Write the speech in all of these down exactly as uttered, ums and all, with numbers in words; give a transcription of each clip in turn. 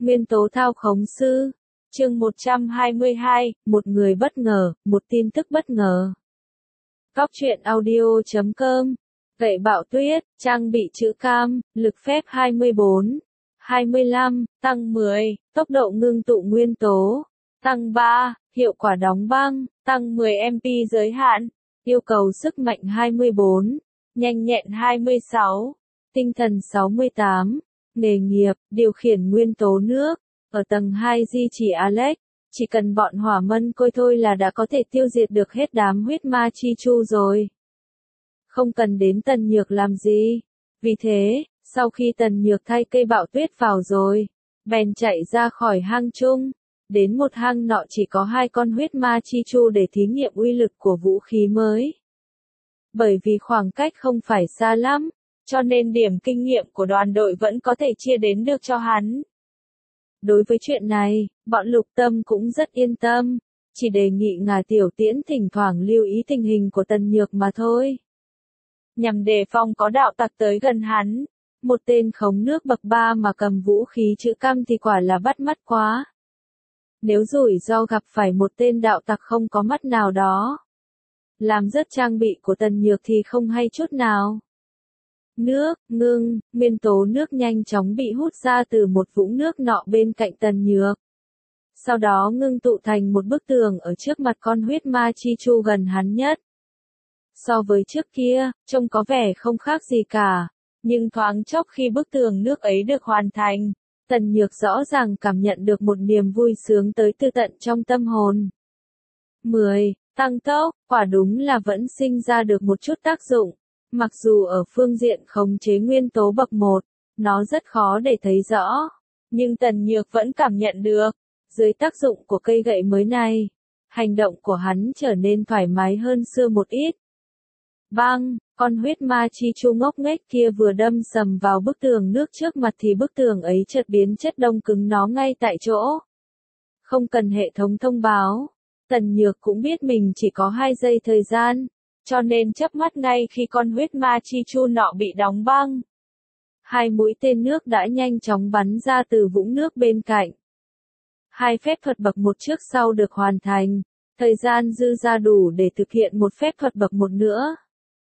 Nguyên tố thao khống sư. Chương một trăm hai mươi hai, một người bất ngờ, một tin tức bất ngờ. Góc truyện audio chấm com. Gậy bạo tuyết, trang bị chữ cam, lực phép hai mươi bốn, hai mươi lăm, tăng mười, tốc độ ngưng tụ nguyên tố, tăng ba, hiệu quả đóng băng, tăng mười em pê giới hạn, yêu cầu sức mạnh hai mươi bốn, nhanh nhẹn hai mươi sáu, tinh thần sáu mươi tám, nghề nghiệp, điều khiển nguyên tố nước, ở tầng hai di chỉ Alex, chỉ cần bọn hỏa mân côi thôi là đã có thể tiêu diệt được hết đám huyết ma chi chu rồi. Không cần đến Tần Nhược làm gì. Vì thế, sau khi Tần Nhược thay cây bạo tuyết vào rồi, bèn chạy ra khỏi hang chung, đến một hang nọ chỉ có hai con huyết ma chi chu để thí nghiệm uy lực của vũ khí mới. Bởi vì khoảng cách không phải xa lắm, cho nên điểm kinh nghiệm của đoàn đội vẫn có thể chia đến được cho hắn. Đối với chuyện này, bọn Lục Tâm cũng rất yên tâm, chỉ đề nghị Ngà Tiểu Tiễn thỉnh thoảng lưu ý tình hình của Tần Nhược mà thôi. Nhằm đề phòng có đạo tặc tới gần hắn, một tên khống nước bậc ba mà cầm vũ khí chữ cam thì quả là bắt mắt quá. Nếu rủi ro gặp phải một tên đạo tặc không có mắt nào đó, làm rớt trang bị của Tần Nhược thì không hay chút nào. Nước, ngưng, nguyên tố nước nhanh chóng bị hút ra từ một vũng nước nọ bên cạnh Tần Nhược. Sau đó ngưng tụ thành một bức tường ở trước mặt con huyết ma chi chu gần hắn nhất. So với trước kia, trông có vẻ không khác gì cả, nhưng thoáng chốc khi bức tường nước ấy được hoàn thành, Tần Nhược rõ ràng cảm nhận được một niềm vui sướng tới từ tận trong tâm hồn. mười. Tăng tốc, quả đúng là vẫn sinh ra được một chút tác dụng. Mặc dù ở phương diện khống chế nguyên tố bậc một, nó rất khó để thấy rõ, nhưng Tần Nhược vẫn cảm nhận được, dưới tác dụng của cây gậy mới này, hành động của hắn trở nên thoải mái hơn xưa một ít. Bang, con huyết ma chi chu ngốc nghếch kia vừa đâm sầm vào bức tường nước trước mặt thì bức tường ấy chợt biến chất đông cứng nó ngay tại chỗ. Không cần hệ thống thông báo, Tần Nhược cũng biết mình chỉ có hai giây thời gian, cho nên chớp mắt ngay khi con huyết ma chi chu nọ bị đóng băng. Hai mũi tên nước đã nhanh chóng bắn ra từ vũng nước bên cạnh. Hai phép thuật bậc một trước sau được hoàn thành, thời gian dư ra đủ để thực hiện một phép thuật bậc một nữa.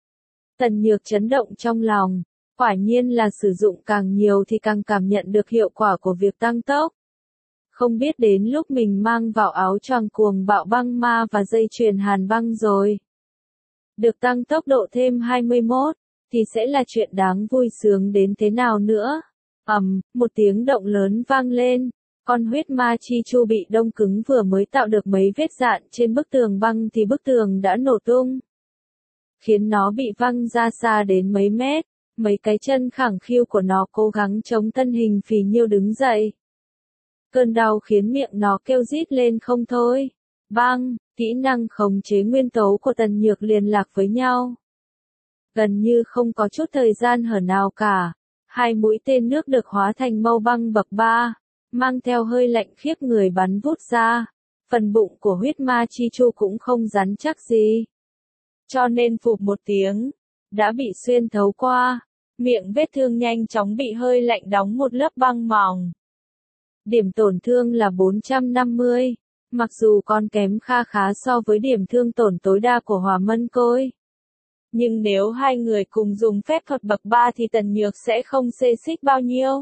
Tần Nhược chấn động trong lòng, quả nhiên là sử dụng càng nhiều thì càng cảm nhận được hiệu quả của việc tăng tốc. Không biết đến lúc mình mang vào áo choàng cuồng bạo băng ma và dây chuyền hàn băng rồi. Được tăng tốc độ thêm hai mươi mốt, thì sẽ là chuyện đáng vui sướng đến thế nào nữa. Ầm, um, một tiếng động lớn vang lên, con huyết ma chi chu bị đông cứng vừa mới tạo được mấy vết dạn trên bức tường băng thì bức tường đã nổ tung. Khiến nó bị văng ra xa đến mấy mét, mấy cái chân khẳng khiu của nó cố gắng chống thân hình phì nhiêu đứng dậy. Cơn đau khiến miệng nó kêu rít lên không thôi. Bang, kỹ năng khống chế nguyên tố của Tần Nhược liên lạc với nhau. Gần như không có chút thời gian hở nào cả, hai mũi tên nước được hóa thành mâu băng bậc ba, mang theo hơi lạnh khiếp người bắn vút ra. Phần bụng của huyết ma chi chu cũng không rắn chắc gì, cho nên phụp một tiếng, đã bị xuyên thấu qua, miệng vết thương nhanh chóng bị hơi lạnh đóng một lớp băng mỏng. Điểm tổn thương là bốn trăm năm mươi, mặc dù còn kém kha khá so với điểm thương tổn tối đa của hỏa mân côi. Nhưng nếu hai người cùng dùng phép thuật bậc ba thì Tần Nhược sẽ không xê xích bao nhiêu.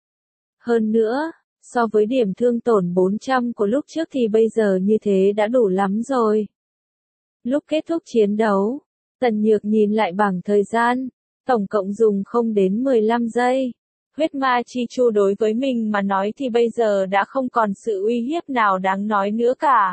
Hơn nữa, so với điểm thương tổn bốn trăm của lúc trước thì bây giờ như thế đã đủ lắm rồi. Lúc kết thúc chiến đấu, Tần Nhược nhìn lại bảng thời gian, tổng cộng dùng không đến mười lăm giây. Huyết ma chi chu đối với mình mà nói thì bây giờ đã không còn sự uy hiếp nào đáng nói nữa cả.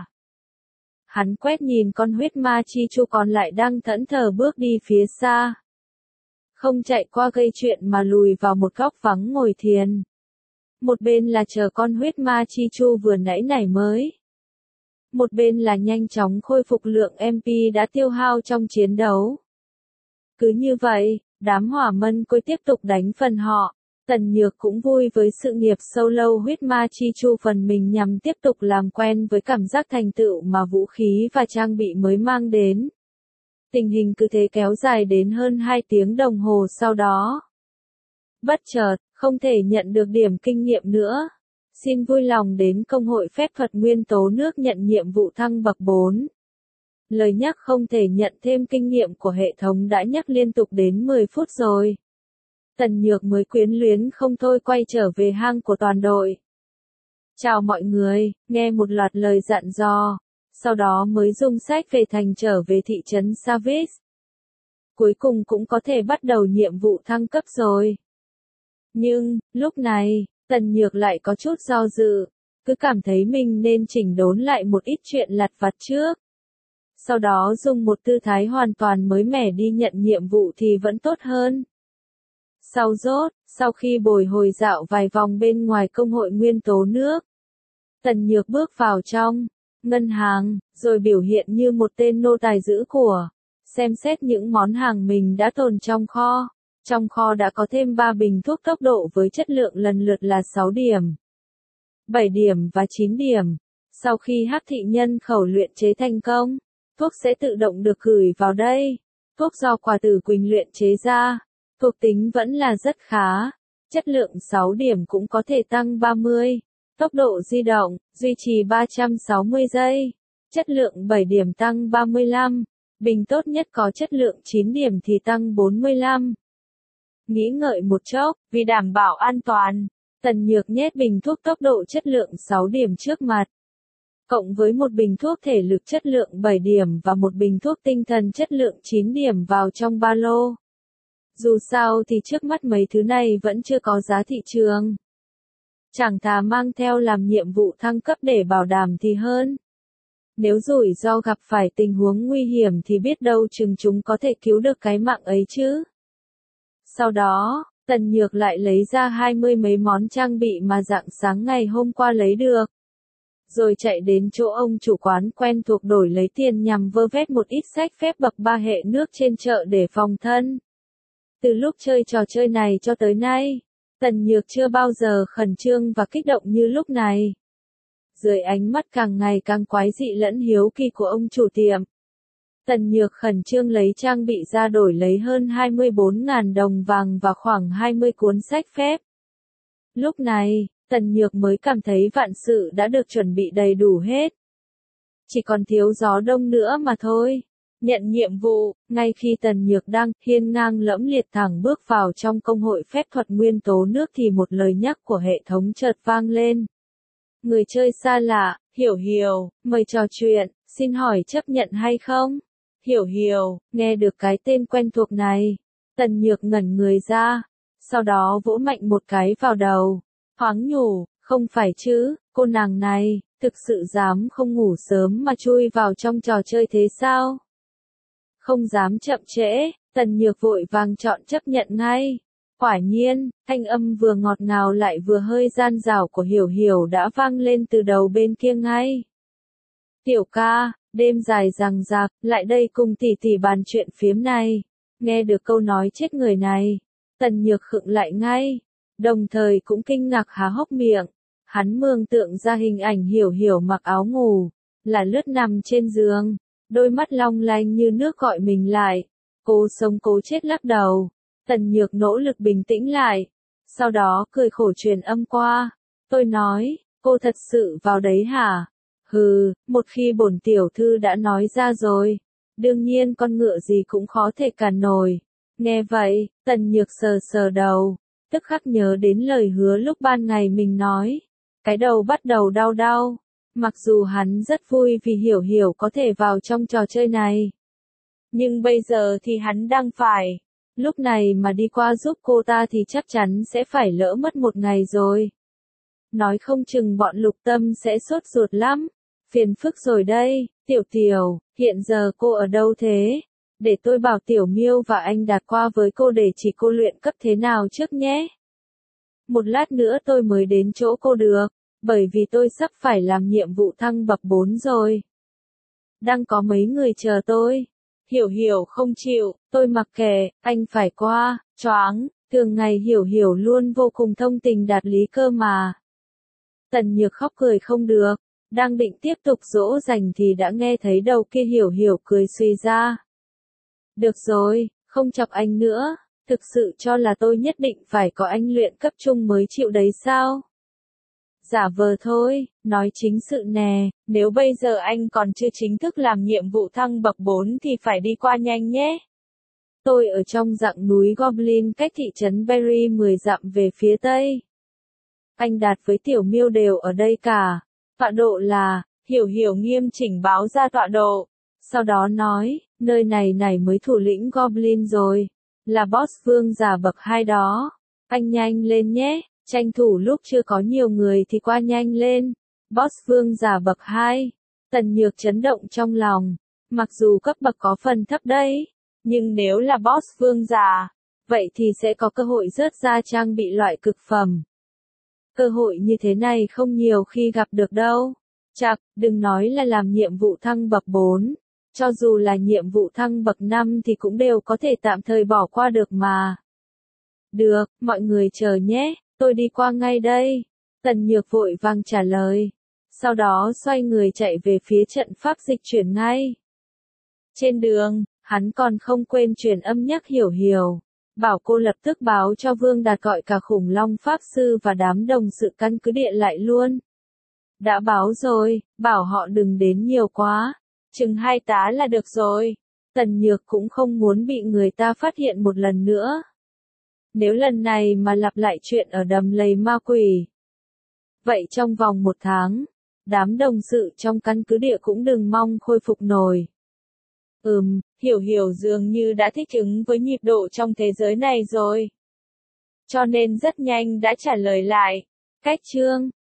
Hắn quét nhìn con huyết ma chi chu còn lại đang thẫn thờ bước đi phía xa. Không chạy qua gây chuyện mà lùi vào một góc vắng ngồi thiền. Một bên là chờ con huyết ma chi chu vừa nãy nảy mới. Một bên là nhanh chóng khôi phục lượng em pê đã tiêu hao trong chiến đấu. Cứ như vậy, đám hỏa mân côi tiếp tục đánh phần họ. Tần Nhược cũng vui với sự nghiệp solo huyết ma chi chu phần mình nhằm tiếp tục làm quen với cảm giác thành tựu mà vũ khí và trang bị mới mang đến. Tình hình cứ thế kéo dài đến hơn hai tiếng đồng hồ sau đó. Bất chợt, không thể nhận được điểm kinh nghiệm nữa. Xin vui lòng đến công hội phép thuật nguyên tố nước nhận nhiệm vụ thăng bậc bốn. Lời nhắc không thể nhận thêm kinh nghiệm của hệ thống đã nhắc liên tục đến mười phút rồi. Tần Nhược mới quyến luyến không thôi quay trở về hang của toàn đội. Chào mọi người, nghe một loạt lời dặn dò, sau đó mới dung sách về thành trở về thị trấn Savis. Cuối cùng cũng có thể bắt đầu nhiệm vụ thăng cấp rồi. Nhưng, lúc này, Tần Nhược lại có chút do dự, cứ cảm thấy mình nên chỉnh đốn lại một ít chuyện lặt vặt trước. Sau đó dùng một tư thái hoàn toàn mới mẻ đi nhận nhiệm vụ thì vẫn tốt hơn. Sau rốt, sau khi bồi hồi dạo vài vòng bên ngoài công hội nguyên tố nước, Tần Nhược bước vào trong ngân hàng, rồi biểu hiện như một tên nô tài giữ của, xem xét những món hàng mình đã tồn trong kho. Trong kho đã có thêm ba bình thuốc tốc độ với chất lượng lần lượt là sáu điểm, bảy điểm và chín điểm. Sau khi hắc thị nhân khẩu luyện chế thành công, thuốc sẽ tự động được gửi vào đây. Thuốc do quả tử quỳnh luyện chế ra, thuộc tính vẫn là rất khá. Chất lượng sáu điểm cũng có thể tăng ba mươi. Tốc độ di động, duy trì ba trăm sáu mươi giây. Chất lượng bảy điểm tăng ba mươi lăm. Bình tốt nhất có chất lượng chín điểm thì tăng bốn mươi lăm. Nghĩ ngợi một chốc, vì đảm bảo an toàn, Tần Nhược nhét bình thuốc tốc độ chất lượng sáu điểm trước mặt. Cộng với một bình thuốc thể lực chất lượng bảy điểm và một bình thuốc tinh thần chất lượng chín điểm vào trong ba lô. Dù sao thì trước mắt mấy thứ này vẫn chưa có giá thị trường. Chẳng thà mang theo làm nhiệm vụ thăng cấp để bảo đảm thì hơn. Nếu rủi ro gặp phải tình huống nguy hiểm thì biết đâu chừng chúng có thể cứu được cái mạng ấy chứ. Sau đó, Tần Nhược lại lấy ra hai mươi mấy món trang bị mà rạng sáng ngày hôm qua lấy được. Rồi chạy đến chỗ ông chủ quán quen thuộc đổi lấy tiền nhằm vơ vét một ít sách phép bậc ba hệ nước trên chợ để phòng thân. Từ lúc chơi trò chơi này cho tới nay, Tần Nhược chưa bao giờ khẩn trương và kích động như lúc này. Dưới ánh mắt càng ngày càng quái dị lẫn hiếu kỳ của ông chủ tiệm, Tần Nhược khẩn trương lấy trang bị ra đổi lấy hơn hai mươi bốn nghìn đồng vàng và khoảng hai mươi cuốn sách phép. Lúc này, Tần Nhược mới cảm thấy vạn sự đã được chuẩn bị đầy đủ hết. Chỉ còn thiếu gió đông nữa mà thôi. Nhận nhiệm vụ, ngay khi Tần Nhược đang hiên ngang lẫm liệt thẳng bước vào trong công hội phép thuật nguyên tố nước thì một lời nhắc của hệ thống chợt vang lên. Người chơi xa lạ, Hiểu Hiểu, mời trò chuyện, xin hỏi chấp nhận hay không? Hiểu Hiểu, nghe được cái tên quen thuộc này, Tần Nhược ngẩn người ra, sau đó vỗ mạnh một cái vào đầu, thoáng nhủ, không phải chứ, cô nàng này, thực sự dám không ngủ sớm mà chui vào trong trò chơi thế sao? Không dám chậm trễ, Tần Nhược vội vàng chọn chấp nhận ngay. Quả nhiên, thanh âm vừa ngọt ngào lại vừa hơi gian dảo của Hiểu Hiểu đã vang lên từ đầu bên kia ngay. Tiểu ca, đêm dài dằng dặc, lại đây cùng tỷ tỷ bàn chuyện phiếm này. Nghe được câu nói chết người này, Tần Nhược khựng lại ngay, đồng thời cũng kinh ngạc há hốc miệng. Hắn mường tượng ra hình ảnh Hiểu Hiểu mặc áo ngủ, là lướt nằm trên giường, đôi mắt long lanh như nước gọi mình lại. Cố sống cố chết lắc đầu. Tần Nhược nỗ lực bình tĩnh lại, sau đó cười khổ truyền âm qua. Tôi nói, cô thật sự vào đấy hả? Hừ, một khi bổn tiểu thư đã nói ra rồi, đương nhiên con ngựa gì cũng khó thể cản nổi. Nghe vậy, Tần Nhược sờ sờ đầu, tức khắc nhớ đến lời hứa lúc ban ngày mình nói. Cái đầu bắt đầu đau đau, mặc dù hắn rất vui vì Hiểu Hiểu có thể vào trong trò chơi này. Nhưng bây giờ thì hắn đang phải. Lúc này mà đi qua giúp cô ta thì chắc chắn sẽ phải lỡ mất một ngày rồi. Nói không chừng bọn Lục Tâm sẽ sốt ruột lắm. Phiền phức rồi đây, Tiểu Tiểu, hiện giờ cô ở đâu thế? Để tôi bảo Tiểu Miêu và anh Đạt qua với cô để chỉ cô luyện cấp thế nào trước nhé. Một lát nữa tôi mới đến chỗ cô được, bởi vì tôi sắp phải làm nhiệm vụ thăng bậc bốn rồi. Đang có mấy người chờ tôi. Hiểu Hiểu không chịu, tôi mặc kệ, anh phải qua, choáng, thường ngày Hiểu Hiểu luôn vô cùng thông tình đạt lý cơ mà. Tần Nhược khóc cười không được, đang định tiếp tục dỗ dành thì đã nghe thấy đầu kia Hiểu Hiểu cười suy ra. Được rồi, không chọc anh nữa, thực sự cho là tôi nhất định phải có anh luyện cấp trung mới chịu đấy sao? Giả vờ thôi, nói chính sự nè, nếu bây giờ anh còn chưa chính thức làm nhiệm vụ thăng bậc bốn thì phải đi qua nhanh nhé. Tôi ở trong dặng núi Goblin cách thị trấn Berry mười dặm về phía tây. Anh Đạt với Tiểu Miêu đều ở đây cả. Tọa độ là, Hiểu Hiểu nghiêm chỉnh báo ra tọa độ. Sau đó nói, nơi này này mới thủ lĩnh Goblin rồi. Là boss vương giả bậc hai đó. Anh nhanh lên nhé, tranh thủ lúc chưa có nhiều người thì qua nhanh lên. Boss vương giả bậc hai. Tần Nhược chấn động trong lòng. Mặc dù cấp bậc có phần thấp đấy, nhưng nếu là boss vương giả, vậy thì sẽ có cơ hội rớt ra trang bị loại cực phẩm. Cơ hội như thế này không nhiều khi gặp được đâu. Chạc, đừng nói là làm nhiệm vụ thăng bậc bốn. Cho dù là nhiệm vụ thăng bậc năm thì cũng đều có thể tạm thời bỏ qua được mà. Được, mọi người chờ nhé, tôi đi qua ngay đây. Tần Nhược vội vàng trả lời. Sau đó xoay người chạy về phía trận pháp dịch chuyển ngay. Trên đường, hắn còn không quên truyền âm nhắc Hiểu Hiểu. Bảo cô lập tức báo cho Vương Đạt gọi cả khủng long pháp sư và đám đồng sự căn cứ địa lại luôn. Đã báo rồi, bảo họ đừng đến nhiều quá. Chừng hai tá là được rồi. Tần Nhược cũng không muốn bị người ta phát hiện một lần nữa. Nếu lần này mà lặp lại chuyện ở đầm lầy ma quỷ, vậy trong vòng một tháng, đám đồng sự trong căn cứ địa cũng đừng mong khôi phục nổi. Ừm, Hiểu Hiểu dường như đã thích ứng với nhịp độ trong thế giới này rồi. Cho nên rất nhanh đã trả lời lại. Cách chương